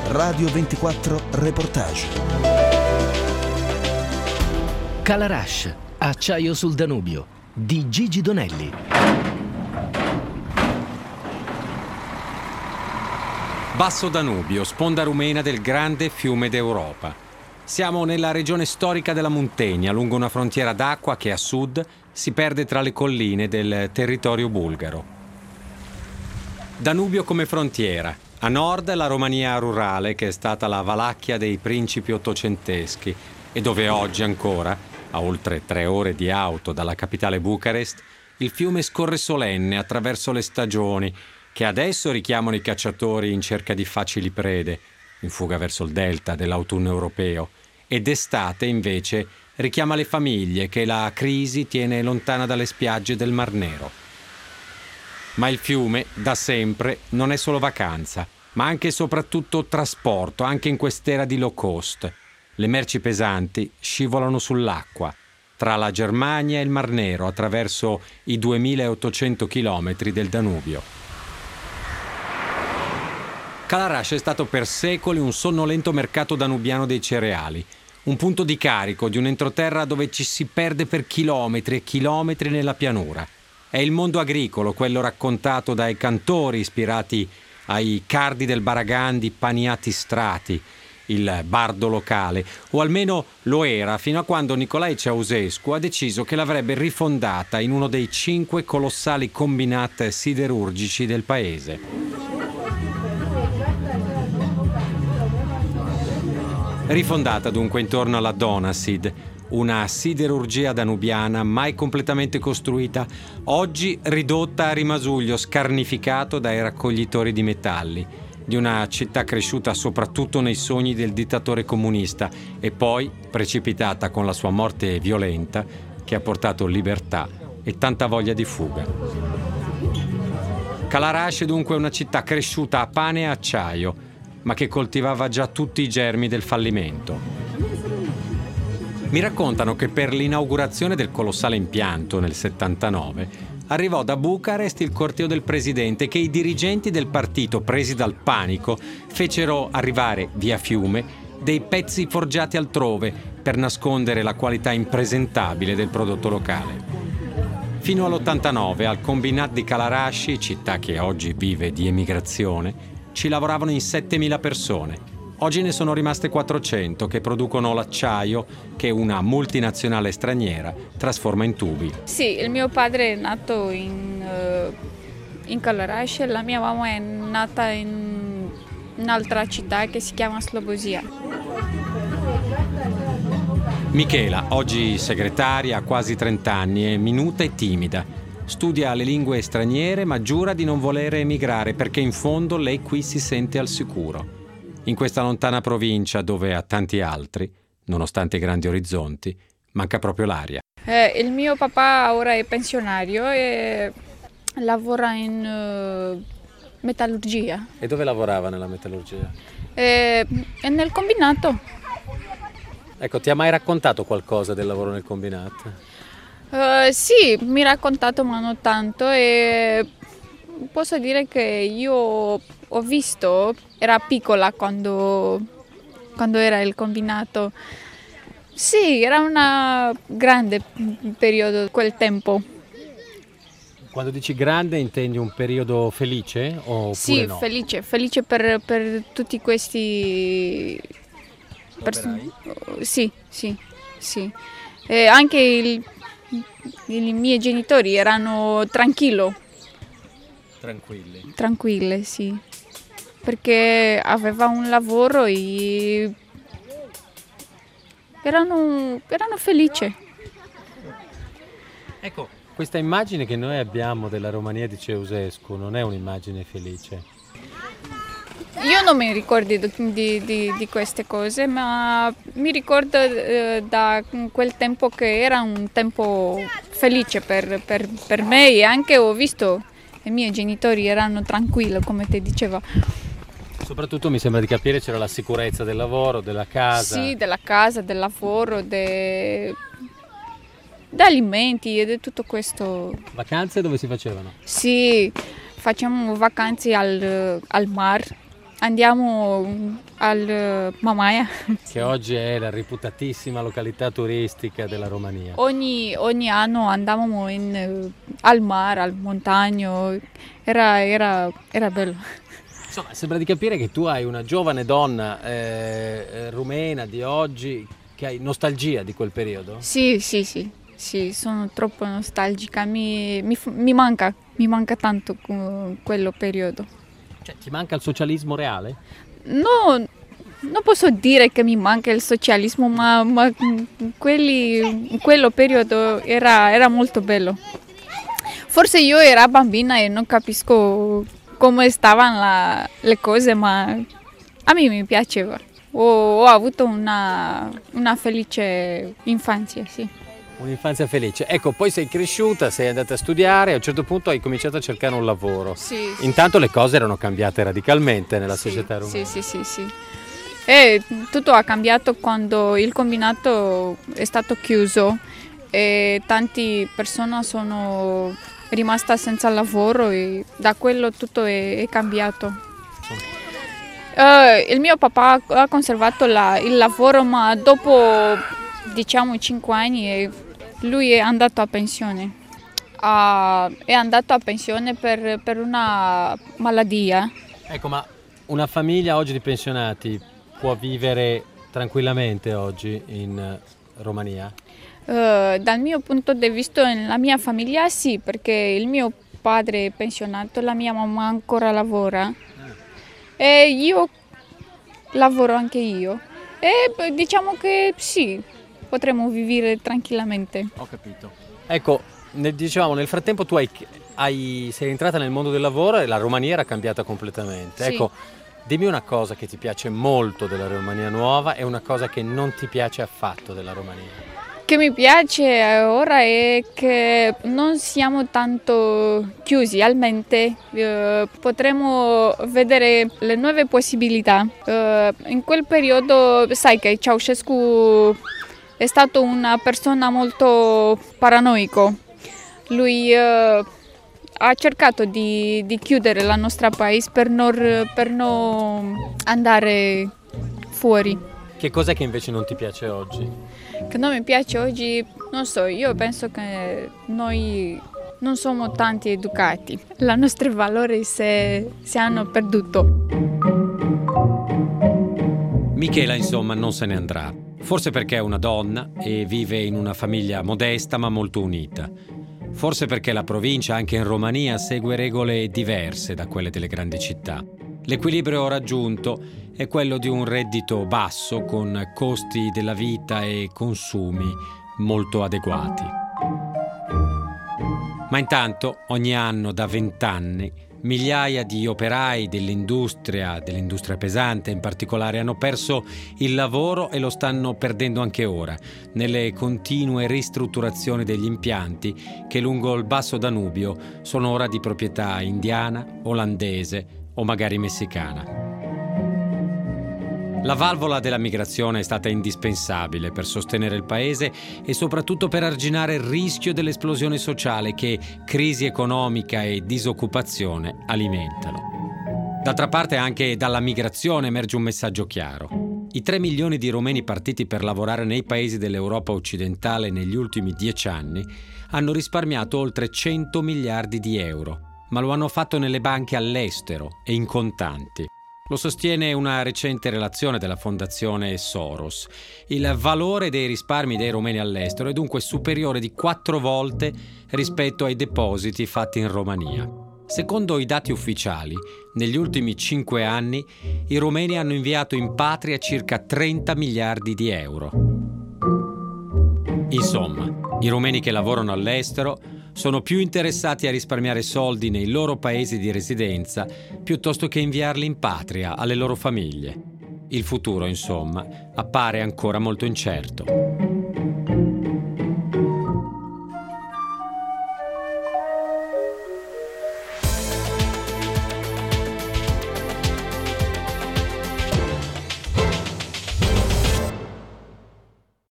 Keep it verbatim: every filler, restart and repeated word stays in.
Radio ventiquattro Reportage. Calarash, acciaio sul Danubio, di Gigi Donelli. Basso Danubio, sponda rumena del grande fiume d'Europa. Siamo nella regione storica della Muntenia, lungo una frontiera d'acqua che a sud si perde tra le colline del territorio bulgaro. Danubio come frontiera. A nord la Romania rurale, che è stata la Valacchia dei principi ottocenteschi e dove oggi ancora, a oltre tre ore di auto dalla capitale Bucarest, il fiume scorre solenne attraverso le stagioni che adesso richiamano i cacciatori in cerca di facili prede, in fuga verso il delta dell'autunno europeo, e d'estate invece richiama le famiglie che la crisi tiene lontana dalle spiagge del Mar Nero. Ma il fiume, da sempre, non è solo vacanza, ma anche e soprattutto trasporto, anche in quest'era di low cost. Le merci pesanti scivolano sull'acqua, tra la Germania e il Mar Nero, attraverso i duemilaottocento chilometri del Danubio. Calarash è stato per secoli un sonnolento mercato danubiano dei cereali, un punto di carico di un entroterra dove ci si perde per chilometri e chilometri nella pianura. È il mondo agricolo, quello raccontato dai cantori ispirati ai cardi del Baragandi Paniati Strati, il bardo locale, o almeno lo era fino a quando Nicolae Ceausescu ha deciso che l'avrebbe rifondata in uno dei cinque colossali combinat siderurgici del paese. Rifondata dunque intorno alla Donasid, una siderurgia danubiana mai completamente costruita, oggi ridotta a rimasuglio scarnificato dai raccoglitori di metalli, di una città cresciuta soprattutto nei sogni del dittatore comunista e poi precipitata con la sua morte violenta che ha portato libertà e tanta voglia di fuga. Calarash è dunque una città cresciuta a pane e acciaio, ma che coltivava già tutti i germi del fallimento. Mi raccontano che per l'inaugurazione del colossale impianto nel settantanove arrivò da Bucarest il corteo del presidente che i dirigenti del partito, presi dal panico, fecero arrivare via fiume dei pezzi forgiati altrove per nascondere la qualità impresentabile del prodotto locale. Fino all'ottantanove al combinat di Calarash, città che oggi vive di emigrazione, ci lavoravano in settemila persone. Oggi ne sono rimaste quattrocento che producono l'acciaio che una multinazionale straniera trasforma in tubi. Sì, il mio padre è nato in, uh, in Calarash e la mia mamma è nata in un'altra città che si chiama Slobozia. Michela, oggi segretaria, ha quasi trenta anni, è minuta e timida. Studia le lingue straniere ma giura di non volere emigrare perché in fondo lei qui si sente al sicuro. In questa lontana provincia dove a tanti altri, nonostante i grandi orizzonti, manca proprio l'aria. Eh, il mio papà ora è pensionario e lavora in uh, metallurgia. E dove lavorava nella metallurgia? Eh, è nel combinato. Ecco, ti ha mai raccontato qualcosa del lavoro nel combinato? Uh, sì, mi ha raccontato ma non tanto e posso dire che io ho visto, era piccola quando, quando era il combinato. Sì, era un grande periodo quel tempo. Quando dici grande intendi un periodo felice oppure sì, no? felice, felice per, per tutti questi... Per, sì, sì, sì. E anche il, i miei genitori erano tranquilli. Tranquilli? Tranquilli, sì. Perché aveva un lavoro e erano, erano felici. Ecco, questa immagine che noi abbiamo della Romania di Ceausescu non è un'immagine felice. Io non mi ricordo di, di, di queste cose, ma mi ricordo eh, da quel tempo che era un tempo felice per, per, per me e anche ho visto i miei genitori erano tranquilli, come ti dicevo. Soprattutto mi sembra di capire c'era la sicurezza del lavoro, della casa. Sì, della casa, del lavoro, de... di alimenti e di tutto questo. Vacanze dove si facevano? Sì, facciamo vacanze al, al mare andiamo al Mamaia. Che oggi è la reputatissima località turistica della Romania. Ogni, ogni anno andavamo in, al mare, al montagno, era, era, era bello. Insomma, sembra di capire che tu hai una giovane donna eh, rumena di oggi che hai nostalgia di quel periodo? Sì, sì, sì, sì, sono troppo nostalgica, mi, mi, mi manca, mi manca tanto quello periodo. Cioè, ti manca il socialismo reale? No, non posso dire che mi manca il socialismo, ma, ma quelli, quello periodo era, era molto bello. Forse io ero bambina e non capisco come stavano la, le cose, ma a me mi piaceva. Ho, ho avuto una, una felice infanzia, sì. Un'infanzia felice. Ecco, poi sei cresciuta, sei andata a studiare e a un certo punto hai cominciato a cercare un lavoro. Sì, Intanto le cose erano cambiate radicalmente nella sì, società rumena. Sì, sì, sì, sì. E tutto ha cambiato quando il combinato è stato chiuso e tante persone sono rimaste senza lavoro e da quello tutto è, è cambiato. Uh, il mio papà ha conservato la, il lavoro, ma dopo diciamo cinque anni lui è andato a pensione. Uh, è andato a pensione per, per una malattia. Ecco, ma una famiglia oggi di pensionati può vivere tranquillamente oggi in Romania? Uh, dal mio punto di vista, nella mia famiglia sì, perché il mio padre è pensionato, la mia mamma ancora lavora. E io lavoro anche io e diciamo che sì, potremmo vivere tranquillamente. Ho capito. Ecco, nel, diciamo, nel frattempo tu hai, hai, sei entrata nel mondo del lavoro e la Romania era cambiata completamente. Sì. Ecco, dimmi una cosa che ti piace molto della Romania nuova e una cosa che non ti piace affatto della Romania. Che mi piace ora è che non siamo tanto chiusi al mente, eh, potremo vedere le nuove possibilità. Eh, in quel periodo sai che Ceausescu è stato una persona molto paranoico. Lui eh, ha cercato di, di chiudere il nostro paese per non, per non andare fuori. Che cos'è che invece non ti piace oggi? Che non mi piace oggi, non so, io penso che noi non siamo tanti educati. I nostri valori si, si hanno perduto. Michela, insomma, non se ne andrà. Forse perché è una donna e vive in una famiglia modesta ma molto unita. Forse perché la provincia, anche in Romania, segue regole diverse da quelle delle grandi città. L'equilibrio raggiunto è quello di un reddito basso con costi della vita e consumi molto adeguati. Ma intanto, ogni anno da vent'anni, migliaia di operai dell'industria, dell'industria pesante in particolare, hanno perso il lavoro e lo stanno perdendo anche ora, nelle continue ristrutturazioni degli impianti che lungo il basso Danubio sono ora di proprietà indiana, olandese o magari messicana. La valvola della migrazione è stata indispensabile per sostenere il paese e soprattutto per arginare il rischio dell'esplosione sociale che crisi economica e disoccupazione alimentano. D'altra parte anche dalla migrazione emerge un messaggio chiaro. I tre milioni di romeni partiti per lavorare nei paesi dell'Europa occidentale negli ultimi dieci anni hanno risparmiato oltre cento miliardi di euro, ma lo hanno fatto nelle banche all'estero e in contanti. Lo sostiene una recente relazione della fondazione Soros. Il valore dei risparmi dei romeni all'estero è dunque superiore di quattro volte rispetto ai depositi fatti in Romania. Secondo i dati ufficiali, negli ultimi cinque anni i romeni hanno inviato in patria circa trenta miliardi di euro. Insomma, i romeni che lavorano all'estero sono più interessati a risparmiare soldi nei loro paesi di residenza piuttosto che inviarli in patria alle loro famiglie. Il futuro, insomma, appare ancora molto incerto.